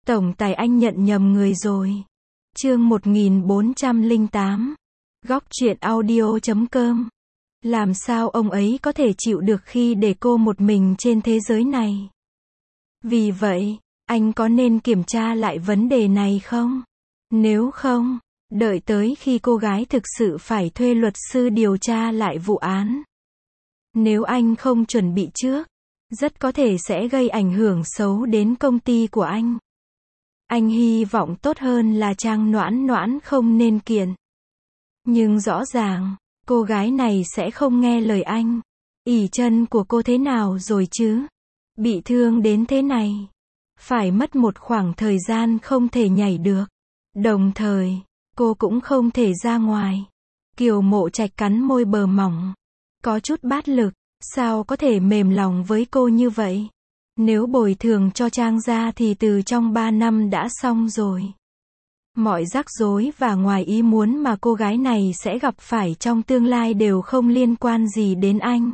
Tổng tài anh nhận nhầm người rồi. Chương 1408. Góc truyện audio.com. Làm sao ông ấy có thể chịu được khi để cô một mình trên thế giới này? Vì vậy, anh có nên kiểm tra lại vấn đề này không? Nếu không, đợi tới khi cô gái thực sự phải thuê luật sư điều tra lại vụ án. Nếu anh không chuẩn bị trước, rất có thể sẽ gây ảnh hưởng xấu đến công ty của anh. Anh hy vọng tốt hơn là Trang Noãn Noãn không nên kiện. Nhưng rõ ràng, cô gái này sẽ không nghe lời anh. Ỷ chân của cô thế nào rồi chứ? Bị thương đến thế này. Phải mất một khoảng thời gian không thể nhảy được. Đồng thời, cô cũng không thể ra ngoài. Kiều Mộ Trạch cắn môi bờ mỏng. Có chút bát lực, sao có thể mềm lòng với cô như vậy? Nếu bồi thường cho Trang gia thì từ trong 3 năm đã xong rồi. Mọi rắc rối và ngoài ý muốn mà cô gái này sẽ gặp phải trong tương lai đều không liên quan gì đến anh.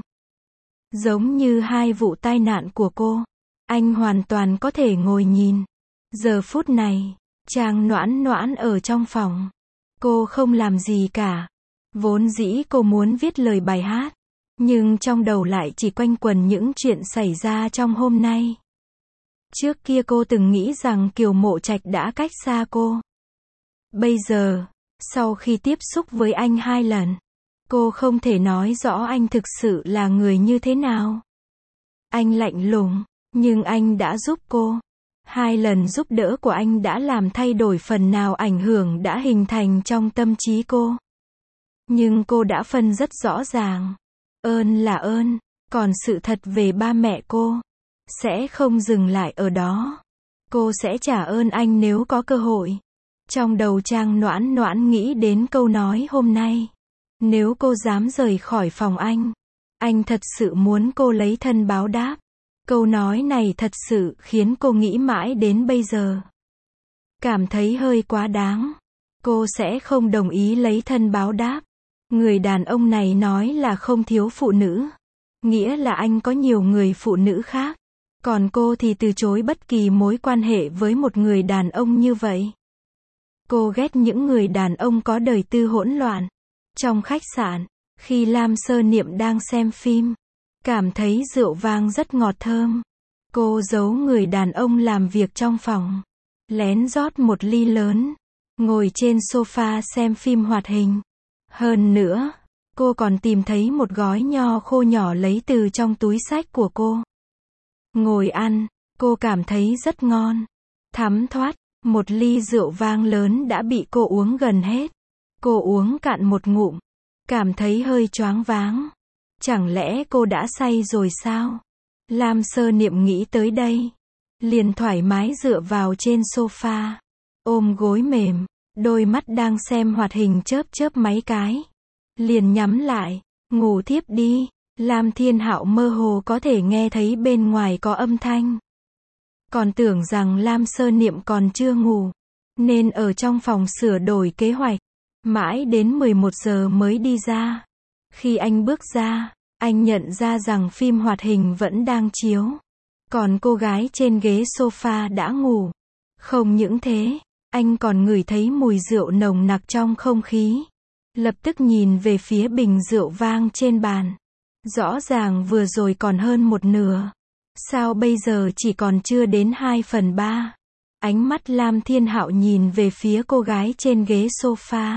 Giống như 2 vụ tai nạn của cô, anh hoàn toàn có thể ngồi nhìn. Giờ phút này, Trang Noãn Noãn ở trong phòng. Cô không làm gì cả. Vốn dĩ cô muốn viết lời bài hát, nhưng trong đầu lại chỉ quanh quẩn những chuyện xảy ra trong hôm nay. Trước kia cô từng nghĩ rằng Kiều Mộ Trạch đã cách xa cô. Bây giờ, sau khi tiếp xúc với anh 2 lần, cô không thể nói rõ anh thực sự là người như thế nào. Anh lạnh lùng, nhưng anh đã giúp cô. 2 lần giúp đỡ của anh đã làm thay đổi phần nào ảnh hưởng đã hình thành trong tâm trí cô. Nhưng cô đã phân rất rõ ràng. Ơn là ơn, còn sự thật về ba mẹ cô sẽ không dừng lại ở đó. Cô sẽ trả ơn anh nếu có cơ hội. Trong đầu Trang Noãn Noãn nghĩ đến câu nói hôm nay. Nếu cô dám rời khỏi phòng anh thật sự muốn cô lấy thân báo đáp. Câu nói này thật sự khiến cô nghĩ mãi đến bây giờ. Cảm thấy hơi quá đáng. Cô sẽ không đồng ý lấy thân báo đáp. Người đàn ông này nói là không thiếu phụ nữ. Nghĩa là anh có nhiều người phụ nữ khác. Còn cô thì từ chối bất kỳ mối quan hệ với một người đàn ông như vậy. Cô ghét những người đàn ông có đời tư hỗn loạn. Trong khách sạn, khi Lam Sơ Niệm đang xem phim, cảm thấy rượu vang rất ngọt thơm. Cô giấu người đàn ông làm việc trong phòng, lén rót một ly lớn, ngồi trên sofa xem phim hoạt hình. Hơn nữa, cô còn tìm thấy một gói nho khô nhỏ lấy từ trong túi xách của cô. Ngồi ăn, cô cảm thấy rất ngon. Thấm thoát, một ly rượu vang lớn đã bị cô uống gần hết. Cô uống cạn một ngụm, cảm thấy hơi choáng váng. Chẳng lẽ cô đã say rồi sao? Lam Sơ Niệm nghĩ tới đây, liền thoải mái dựa vào trên sofa, ôm gối mềm, đôi mắt đang xem hoạt hình chớp chớp mấy cái. Liền nhắm lại, ngủ thiếp đi. Lam Thiên Hạo mơ hồ có thể nghe thấy bên ngoài có âm thanh. Còn tưởng rằng Lam Sơ Niệm còn chưa ngủ, nên ở trong phòng sửa đổi kế hoạch. Mãi đến 11 giờ mới đi ra. Khi anh bước ra, anh nhận ra rằng phim hoạt hình vẫn đang chiếu. Còn cô gái trên ghế sofa đã ngủ. Không những thế, anh còn ngửi thấy mùi rượu nồng nặc trong không khí. Lập tức nhìn về phía bình rượu vang trên bàn. Rõ ràng vừa rồi còn hơn một nửa. Sao bây giờ chỉ còn chưa đến 2/3? Ánh mắt Lam Thiên Hạo nhìn về phía cô gái trên ghế sofa.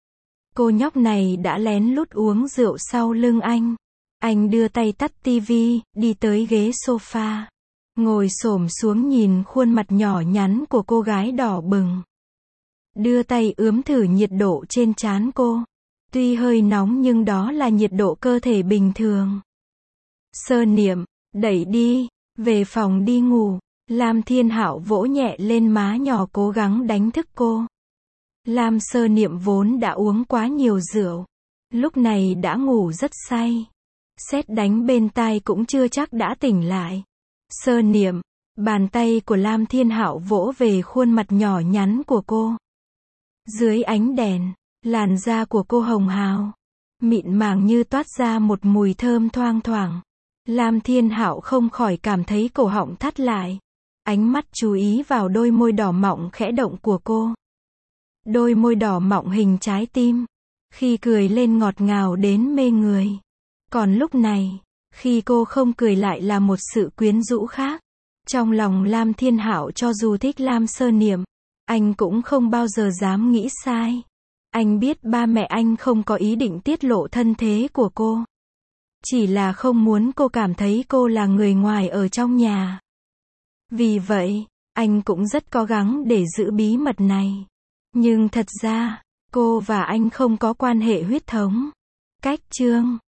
Cô nhóc này đã lén lút uống rượu sau lưng anh. Anh đưa tay tắt tivi, đi tới ghế sofa. Ngồi xổm xuống nhìn khuôn mặt nhỏ nhắn của cô gái đỏ bừng. Đưa tay ướm thử nhiệt độ trên trán cô. Tuy hơi nóng nhưng đó là nhiệt độ cơ thể bình thường. Sơ Niệm, đẩy đi, về phòng đi ngủ. Lam Thiên Hạo vỗ nhẹ lên má nhỏ cố gắng đánh thức cô. Lam Sơ Niệm vốn đã uống quá nhiều rượu. Lúc này đã ngủ rất say. Sét đánh bên tai cũng chưa chắc đã tỉnh lại. Sơ Niệm, bàn tay của Lam Thiên Hạo vỗ về khuôn mặt nhỏ nhắn của cô. Dưới ánh đèn, làn da của cô hồng hào, mịn màng như toát ra một mùi thơm thoang thoảng. Lam Thiên Hạo không khỏi cảm thấy cổ họng thắt lại. Ánh mắt chú ý vào đôi môi đỏ mọng khẽ động của cô. Đôi môi đỏ mọng hình trái tim. Khi cười lên ngọt ngào đến mê người. Còn lúc này, khi cô không cười lại là một sự quyến rũ khác. Trong lòng Lam Thiên Hạo cho dù thích Lam Sơ Niệm, anh cũng không bao giờ dám nghĩ sai. Anh biết ba mẹ anh không có ý định tiết lộ thân thế của cô. Chỉ là không muốn cô cảm thấy cô là người ngoài ở trong nhà. Vì vậy, anh cũng rất cố gắng để giữ bí mật này. Nhưng thật ra, cô và anh không có quan hệ huyết thống. Cách chương